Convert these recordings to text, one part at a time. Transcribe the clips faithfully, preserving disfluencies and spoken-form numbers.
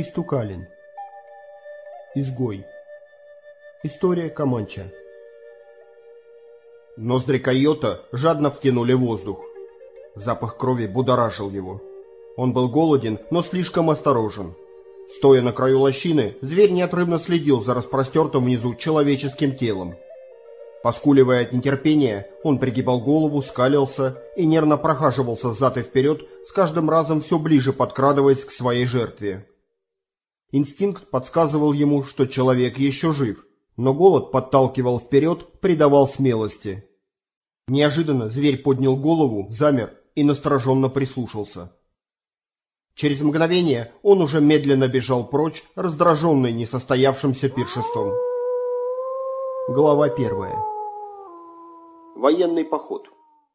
Юрий Стукалин. Изгой. История Команча. Ноздри койота жадно втянули воздух. Запах крови будоражил его. Он был голоден, но слишком осторожен. Стоя на краю лощины, зверь неотрывно следил за распростертым внизу человеческим телом. Поскуливая от нетерпения, он пригибал голову, скалился и нервно прохаживался взад и вперед, с каждым разом все ближе подкрадываясь к своей жертве. Инстинкт подсказывал ему, что человек еще жив, но голод подталкивал вперед, придавал смелости. Неожиданно зверь поднял голову, замер и настороженно прислушался. Через мгновение он уже медленно бежал прочь, раздраженный несостоявшимся пиршеством. Глава первая. Военный поход.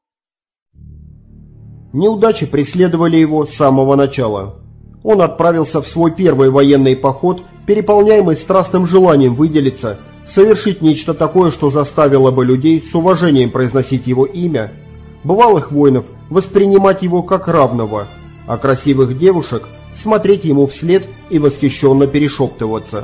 Неудачи преследовали его с самого начала. Он отправился в свой первый военный поход, переполняемый страстным желанием выделиться, совершить нечто такое, что заставило бы людей с уважением произносить его имя, бывалых воинов воспринимать его как равного, а красивых девушек смотреть ему вслед и восхищенно перешептываться.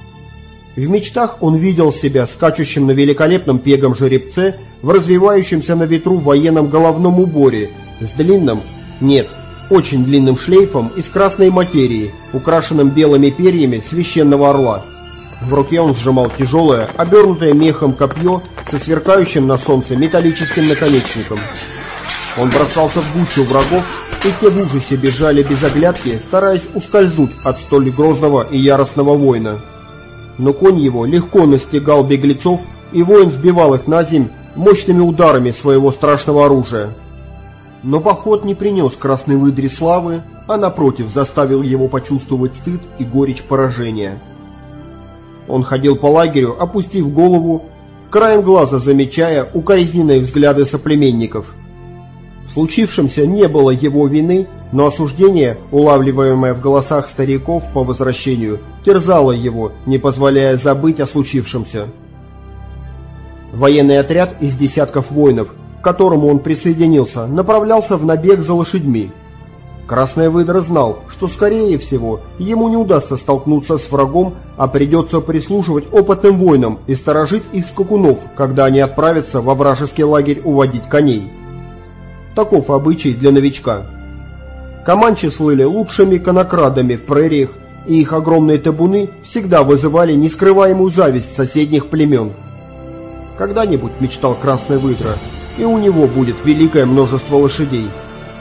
В мечтах он видел себя скачущим на великолепном пегом жеребце в развивающемся на ветру военном головном уборе с длинным, нет, очень длинным шлейфом из красной материи, украшенным белыми перьями священного орла. В руке он сжимал тяжелое, обернутое мехом копье со сверкающим на солнце металлическим наконечником. Он бросался в гущу врагов, и те в ужасе бежали без оглядки, стараясь ускользнуть от столь грозного и яростного воина. Но конь его легко настигал беглецов, и воин сбивал их на земь мощными ударами своего страшного оружия. Но поход не принес красной выдре славы, а напротив заставил его почувствовать стыд и горечь поражения. Он ходил по лагерю, опустив голову, краем глаза замечая укоризненные взгляды соплеменников. В случившемся не было его вины, но осуждение, улавливаемое в голосах стариков по возвращению, терзало его, не позволяя забыть о случившемся. Военный отряд из десятков воинов, к которому он присоединился, направлялся в набег за лошадьми. Красная выдра знал, что, скорее всего, ему не удастся столкнуться с врагом, а придется прислуживать опытным воинам и сторожить их скакунов, когда они отправятся во вражеский лагерь уводить коней. Таков обычай для новичка. Команчи слыли лучшими конокрадами в прериях, и их огромные табуны всегда вызывали нескрываемую зависть соседних племен. Когда-нибудь, мечтал Красная выдра, и у него будет великое множество лошадей.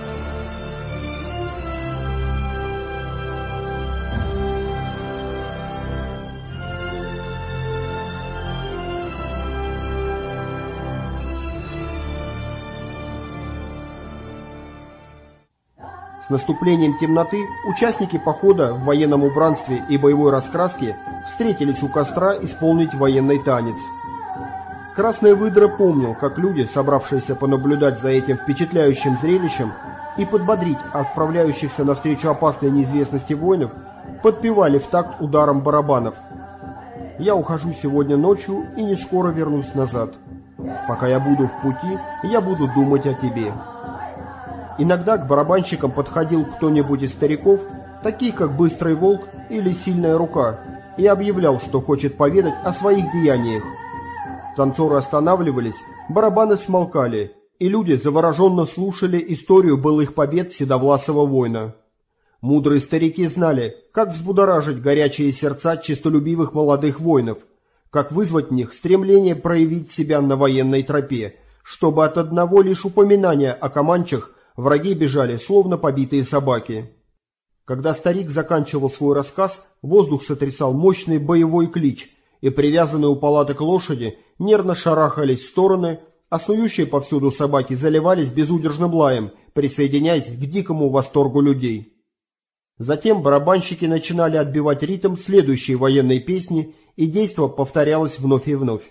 С наступлением темноты участники похода в военном убранстве и боевой раскраске встретились у костра исполнить военный танец. Красная выдра помнил, как люди, собравшиеся понаблюдать за этим впечатляющим зрелищем и подбодрить отправляющихся навстречу опасной неизвестности воинов, подпевали в такт ударом барабанов. «Я ухожу сегодня ночью и не скоро вернусь назад. Пока я буду в пути, я буду думать о тебе». Иногда к барабанщикам подходил кто-нибудь из стариков, таких как Быстрый Волк или Сильная Рука, и объявлял, что хочет поведать о своих деяниях. Танцоры останавливались, барабаны смолкали, и люди завороженно слушали историю былых побед седовласого воина. Мудрые старики знали, как взбудоражить горячие сердца честолюбивых молодых воинов, как вызвать в них стремление проявить себя на военной тропе, чтобы от одного лишь упоминания о команчах враги бежали, словно побитые собаки. Когда старик заканчивал свой рассказ, воздух сотрясал мощный боевой клич, и привязанные у палаток лошади нервно шарахались в стороны, а снующие повсюду собаки заливались безудержным лаем, присоединяясь к дикому восторгу людей. Затем барабанщики начинали отбивать ритм следующей военной песни, и действо повторялось вновь и вновь.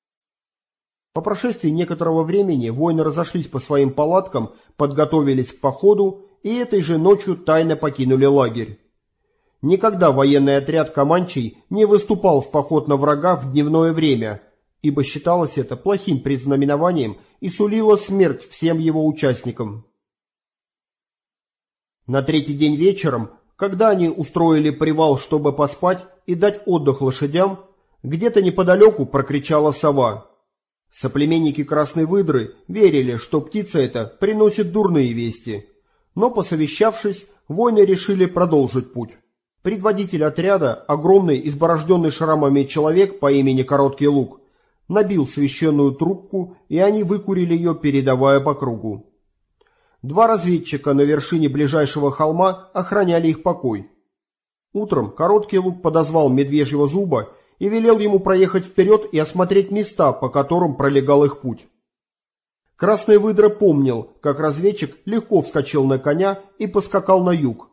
По прошествии некоторого времени воины разошлись по своим палаткам, подготовились к походу и этой же ночью тайно покинули лагерь. Никогда военный отряд команчей не выступал в поход на врага в дневное время, ибо считалось это плохим предзнаменованием и сулило смерть всем его участникам. На третий день вечером Когда они устроили привал, чтобы поспать и дать отдых лошадям, где-то неподалеку прокричала сова. Соплеменники Красной Выдры верили, что птица эта приносит дурные вести, но, посовещавшись, воины решили продолжить путь. Предводитель отряда, огромный изборожденный шрамами человек по имени Короткий Лук, набил священную трубку, и они выкурили ее, передавая по кругу. Два разведчика на вершине ближайшего холма охраняли их покой. Утром Короткий Лук подозвал Медвежьего Зуба и велел ему проехать вперед и осмотреть места, по которым пролегал их путь. Красная Выдра помнил, как разведчик легко вскочил на коня и поскакал на юг.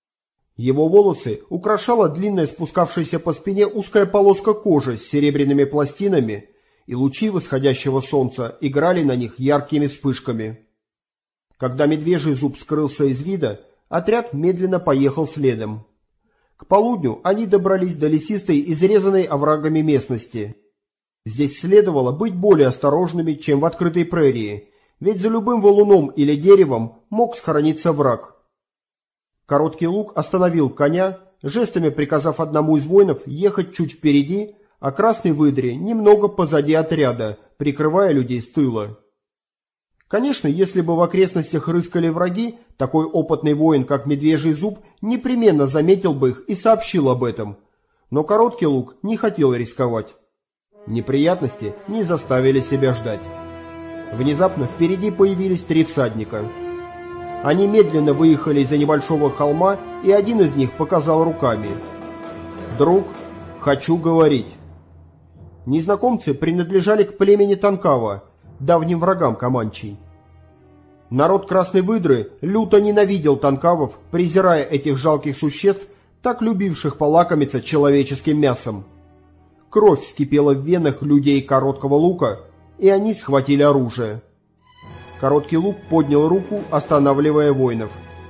Его волосы украшала длинная спускавшаяся по спине узкая полоска кожи с серебряными пластинами, и лучи восходящего солнца играли на них яркими вспышками. Когда Медвежий Зуб скрылся из вида, отряд медленно поехал следом. К полудню они добрались до лесистой, изрезанной оврагами местности. Здесь следовало быть более осторожными, чем в открытой прерии, ведь за любым валуном или деревом мог схорониться враг. Короткий Лук остановил коня, жестами приказав одному из воинов ехать чуть впереди, а Красной Выдре немного позади отряда, прикрывая людей с тыла. Конечно, если бы в окрестностях рыскали враги, такой опытный воин, как Медвежий Зуб, непременно заметил бы их и сообщил об этом. Но Короткий Лук не хотел рисковать. Неприятности не заставили себя ждать. Внезапно впереди появились три всадника. Они медленно выехали из-за небольшого холма, и один из них показал руками. «Друг, хочу говорить». Незнакомцы принадлежали к племени Танкава, давним врагам команчей. Народ Красной Выдры люто ненавидел танкавов, презирая этих жалких существ, так любивших полакомиться человеческим мясом. Кровь вскипела в венах людей Короткого Лука, и они схватили оружие. Короткий Лук поднял руку, останавливая воинов.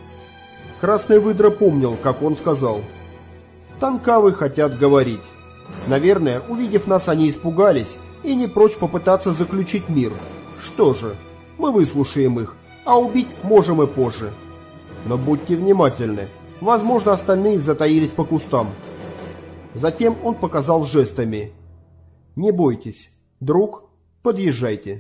Красная Выдра помнил, как он сказал: «Танкавы хотят говорить. Наверное, увидев нас, они испугались и не прочь попытаться заключить мир. Что же, мы выслушаем их, а убить можем и позже. Но будьте внимательны, возможно, остальные затаились по кустам». Затем он показал жестами: «Не бойтесь, друг, подъезжайте».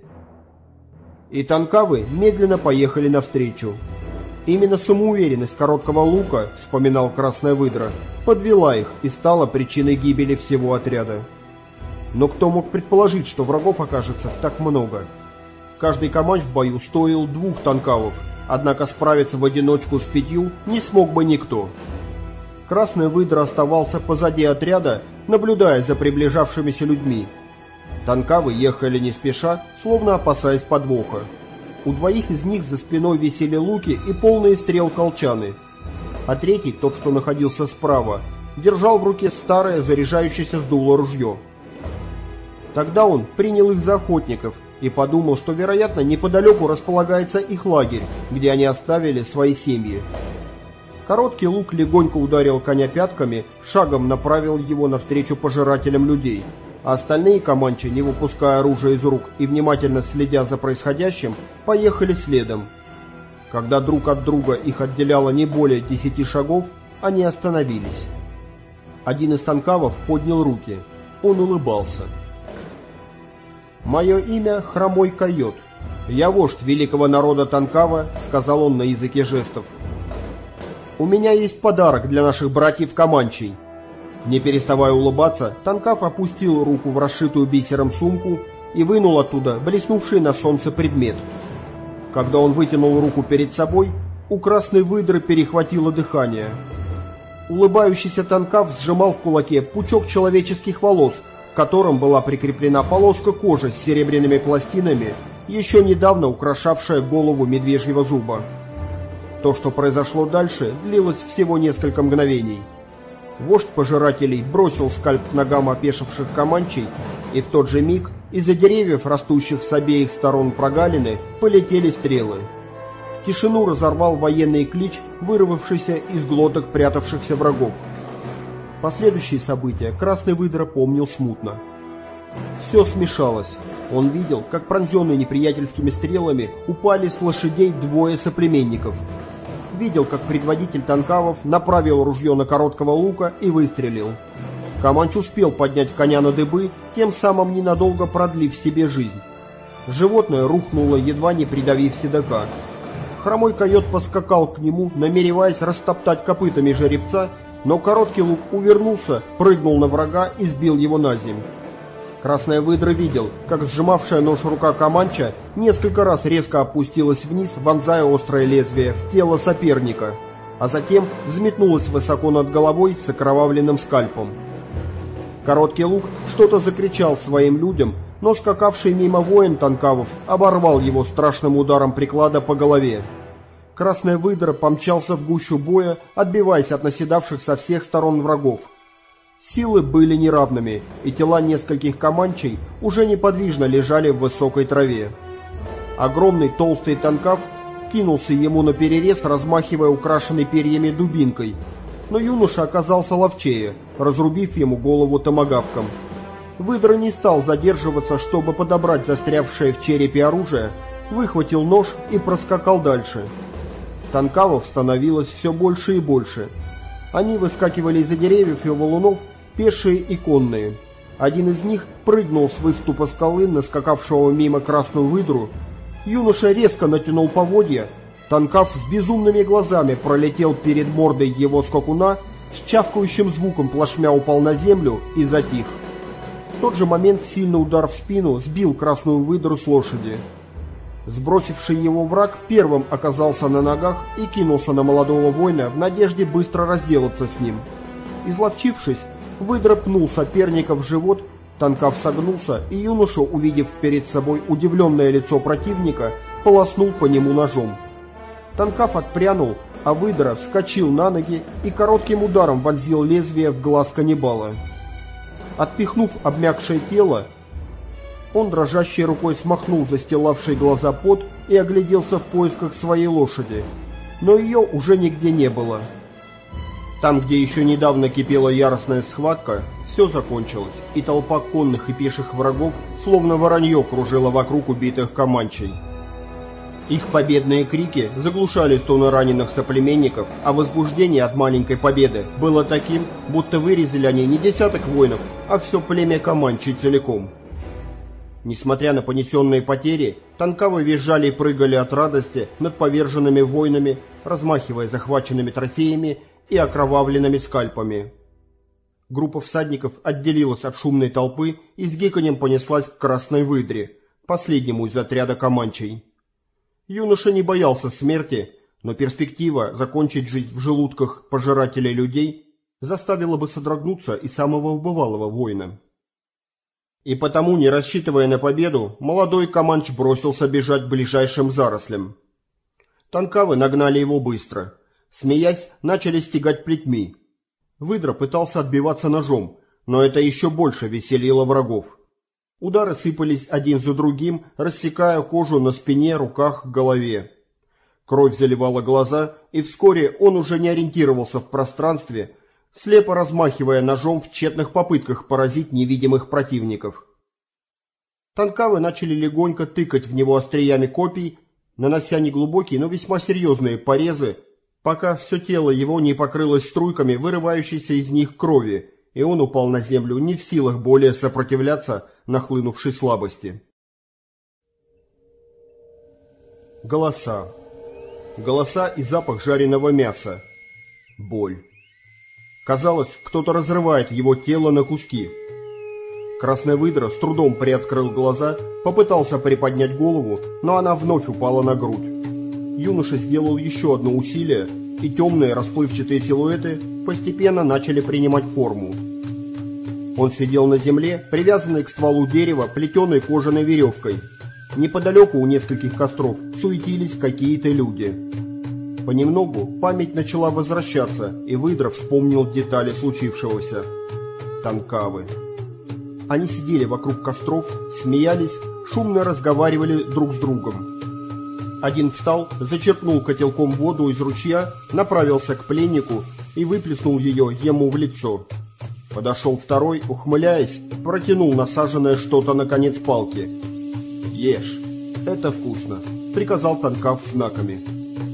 И танкавы медленно поехали навстречу. Именно самоуверенность Короткого Лука, вспоминал Красная Выдра, подвела их и стала причиной гибели всего отряда. Но кто мог предположить, что врагов окажется так много? Каждый команч в бою стоил двух танкавов, однако справиться в одиночку с пятью не смог бы никто. Красная Выдра оставался позади отряда, наблюдая за приближавшимися людьми. Танкавы ехали не спеша, словно опасаясь подвоха. У двоих из них за спиной висели луки и полные стрел колчаны, а третий, тот, что находился справа, держал в руке старое заряжающееся с дула ружье. Тогда он принял их за охотников и подумал, что, вероятно, неподалеку располагается их лагерь, где они оставили свои семьи. Короткий Лук легонько ударил коня пятками, шагом направил его навстречу пожирателям людей, а остальные команчи, не выпуская оружия из рук и внимательно следя за происходящим, поехали следом. Когда друг от друга их отделяло не более десяти шагов, они остановились. Один из танкавов поднял руки. Он улыбался. «Мое имя Хромой Койот. Я вождь великого народа Танкава», — сказал он на языке жестов. «У меня есть подарок для наших братьев Команчей». Не переставая улыбаться, Танкав опустил руку в расшитую бисером сумку и вынул оттуда блеснувший на солнце предмет. Когда он вытянул руку перед собой, у Красной Выдры перехватило дыхание. Улыбающийся Танкав сжимал в кулаке пучок человеческих волос, к которым была прикреплена полоска кожи с серебряными пластинами, еще недавно украшавшая голову Медвежьего Зуба. То, что произошло дальше, длилось всего несколько мгновений. Вождь пожирателей бросил скальп к ногам опешивших команчей, и в тот же миг из-за деревьев, растущих с обеих сторон прогалины, полетели стрелы. Тишину разорвал военный клич, вырвавшийся из глоток прятавшихся врагов. Последующие события Красный Выдра помнил смутно. Все смешалось. Он видел, как пронзенные неприятельскими стрелами упали с лошадей двое соплеменников. видел, как предводитель Танкавов направил ружье на короткого лука и выстрелил. Каманч успел поднять коня на дыбы, тем самым ненадолго продлив себе жизнь. Животное рухнуло, едва не придавив седока. Хромой койот поскакал к нему, намереваясь растоптать копытами жеребца, но короткий лук увернулся, прыгнул на врага и сбил его на землю. Красная выдра видел, как сжимавшая нож рука Каманча несколько раз резко опустилась вниз, вонзая острое лезвие в тело соперника, а затем взметнулась высоко над головой с окровавленным скальпом. Короткий лук что-то закричал своим людям, но скакавший мимо воин Танкавов оборвал его страшным ударом приклада по голове. Красная выдра помчался в гущу боя, отбиваясь от наседавших со всех сторон врагов. Силы были неравными, и тела нескольких команчей уже неподвижно лежали в высокой траве. Огромный толстый Танкав кинулся ему на перерез, размахивая украшенной перьями дубинкой, но юноша оказался ловчее, разрубив ему голову томагавком. Выдра не стал задерживаться, чтобы подобрать застрявшее в черепе оружие, выхватил нож и проскакал дальше. Танкавов становилось все больше и больше. Они выскакивали из-за деревьев и валунов, пешие и конные. Один из них прыгнул с выступа скалы на скакавшего мимо красную выдру. Юноша резко натянул поводья. Танкав с безумными глазами пролетел перед мордой его скакуна, с чавкающим звуком плашмя упал на землю и затих. В тот же момент сильный удар в спину сбил красную выдру с лошади. Сбросивший его враг первым оказался на ногах и кинулся на молодого воина в надежде быстро разделаться с ним. Изловчившись, выдра пнул соперника в живот, Танкав согнулся, и юноша, увидев перед собой удивленное лицо противника, полоснул по нему ножом. Танкав отпрянул, а выдра вскочил на ноги и коротким ударом вонзил лезвие в глаз каннибала. Отпихнув обмякшее тело, он дрожащей рукой смахнул застилавший глаза пот и огляделся в поисках своей лошади, но ее уже нигде не было. Там, где еще недавно кипела яростная схватка, все закончилось, и толпа конных и пеших врагов словно воронье кружила вокруг убитых команчей. Их победные крики заглушали стоны раненых соплеменников, а возбуждение от маленькой победы было таким, будто вырезали они не десяток воинов, а все племя команчей целиком. Несмотря на понесенные потери, Танкавы визжали и прыгали от радости над поверженными воинами, размахивая захваченными трофеями и окровавленными скальпами. Группа всадников отделилась от шумной толпы и с гиканьем понеслась к Красной Выдре, последнему из отряда команчей. Юноша не боялся смерти, но перспектива закончить жизнь в желудках пожирателей людей заставила бы содрогнуться и самого бывалого воина. И потому, не рассчитывая на победу, молодой команч бросился бежать к ближайшим зарослям. Танкавы нагнали его быстро. Смеясь, начали стегать плетьми. Выдра пытался отбиваться ножом, но это еще больше веселило врагов. Удары сыпались один за другим, рассекая кожу на спине, руках, голове. Кровь заливала глаза, и вскоре он уже не ориентировался в пространстве, слепо размахивая ножом в тщетных попытках поразить невидимых противников. Танкавы начали легонько тыкать в него остриями копий, нанося неглубокие, но весьма серьезные порезы, пока все тело его не покрылось струйками вырывающейся из них крови, и он упал на землю, не в силах более сопротивляться нахлынувшей слабости. Голоса. Голоса и запах жареного мяса. Боль. Казалось, кто-то разрывает его тело на куски. Красная выдра с трудом приоткрыл глаза, попытался приподнять голову, но она вновь упала на грудь. Юноша сделал еще одно усилие, и темные расплывчатые силуэты постепенно начали принимать форму. Он сидел на земле, привязанный к стволу дерева плетеной кожаной веревкой. Неподалеку у нескольких костров суетились какие-то люди. Понемногу память начала возвращаться, и выдра вспомнил детали случившегося. Танкавы. Они сидели вокруг костров, смеялись, шумно разговаривали друг с другом. Один встал, зачерпнул котелком воду из ручья, направился к пленнику и выплеснул ее ему в лицо. Подошел второй, ухмыляясь, протянул насаженное что-то на конец палки. «Ешь, это вкусно», — приказал Танкав знаками.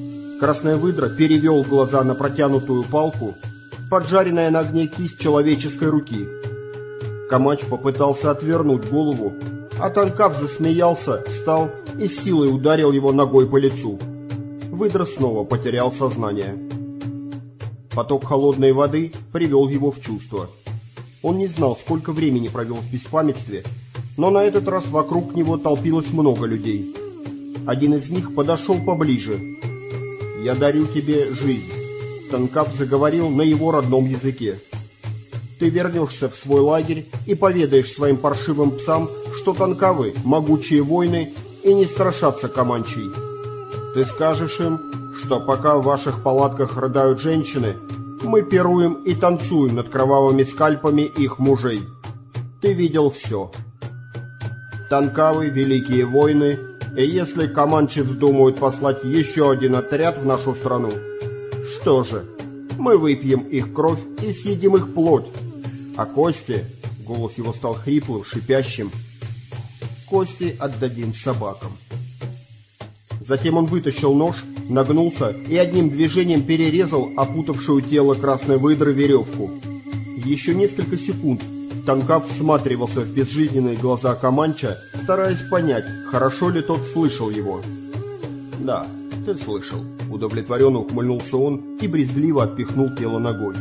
Красная выдра перевел глаза на протянутую палку, поджаренная на огне кисть человеческой руки. Камач попытался отвернуть голову, а Танкав засмеялся, встал и с силой ударил его ногой по лицу. Выдра снова потерял сознание. Поток холодной воды привел его в чувство. Он не знал, сколько времени провел в беспамятстве, но на этот раз вокруг него толпилось много людей. Один из них подошел поближе. «Я дарю тебе жизнь», — Танкав заговорил на его родном языке. «Ты вернешься в свой лагерь и поведаешь своим паршивым псам, что танкавы — могучие воины и не страшатся команчей. Ты скажешь им, что пока в ваших палатках рыдают женщины, мы пируем и танцуем над кровавыми скальпами их мужей. Ты видел все. Танкавы — великие воины, и если команчи вздумают послать еще один отряд в нашу страну, что же, мы выпьем их кровь и съедим их плоть, а кости, голос его стал хриплым, шипящим, кости отдадим собакам». Затем он вытащил нож, нагнулся и одним движением перерезал опутавшую тело красной выдры веревку. Еще несколько секунд Танкав всматривался в безжизненные глаза Команча, стараясь понять, хорошо ли тот слышал его. «Да, ты слышал», — удовлетворенно ухмыльнулся он и брезгливо отпихнул тело ногой.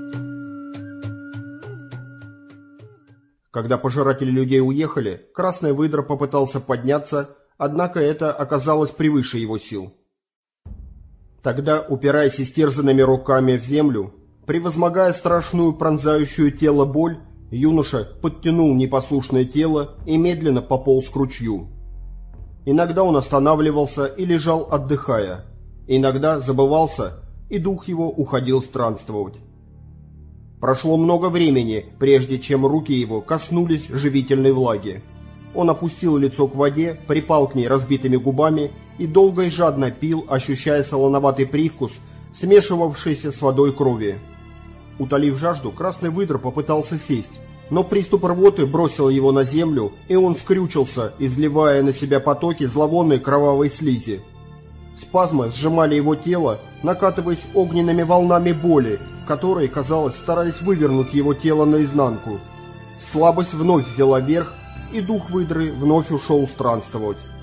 Когда пожиратели людей уехали, красная выдра попытался подняться, однако это оказалось превыше его сил. Тогда, упираясь истерзанными руками в землю, превозмогая страшную пронзающую тело боль, юноша подтянул непослушное тело и медленно пополз к ручью. Иногда он останавливался и лежал, отдыхая, иногда забывался, и дух его уходил странствовать. Прошло много времени, прежде чем руки его коснулись живительной влаги. Он опустил лицо к воде, припал к ней разбитыми губами и долго и жадно пил, ощущая солоноватый привкус, смешивавшийся с водой крови. Утолив жажду, красный выдра попытался сесть, но приступ рвоты бросил его на землю, и он скрючился, изливая на себя потоки зловонной кровавой слизи. Спазмы сжимали его тело, накатываясь огненными волнами боли, которые, казалось, старались вывернуть его тело наизнанку. Слабость вновь взяла верх, и дух выдры вновь ушел странствовать.